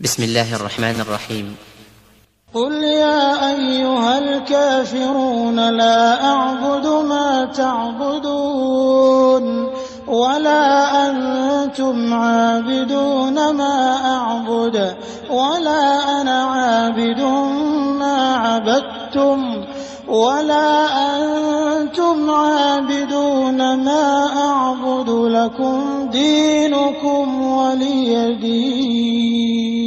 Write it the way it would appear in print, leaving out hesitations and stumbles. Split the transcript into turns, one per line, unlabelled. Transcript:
بسم الله الرحمن الرحيم.
قل يا أيها الكافرون لا أعبد ما تعبدون ولا أنتم عابدون ما أعبد ولا أنا عابد ما عبدتم ولا أنتم عابدون ما أعبد لكم دينكم ولي دين.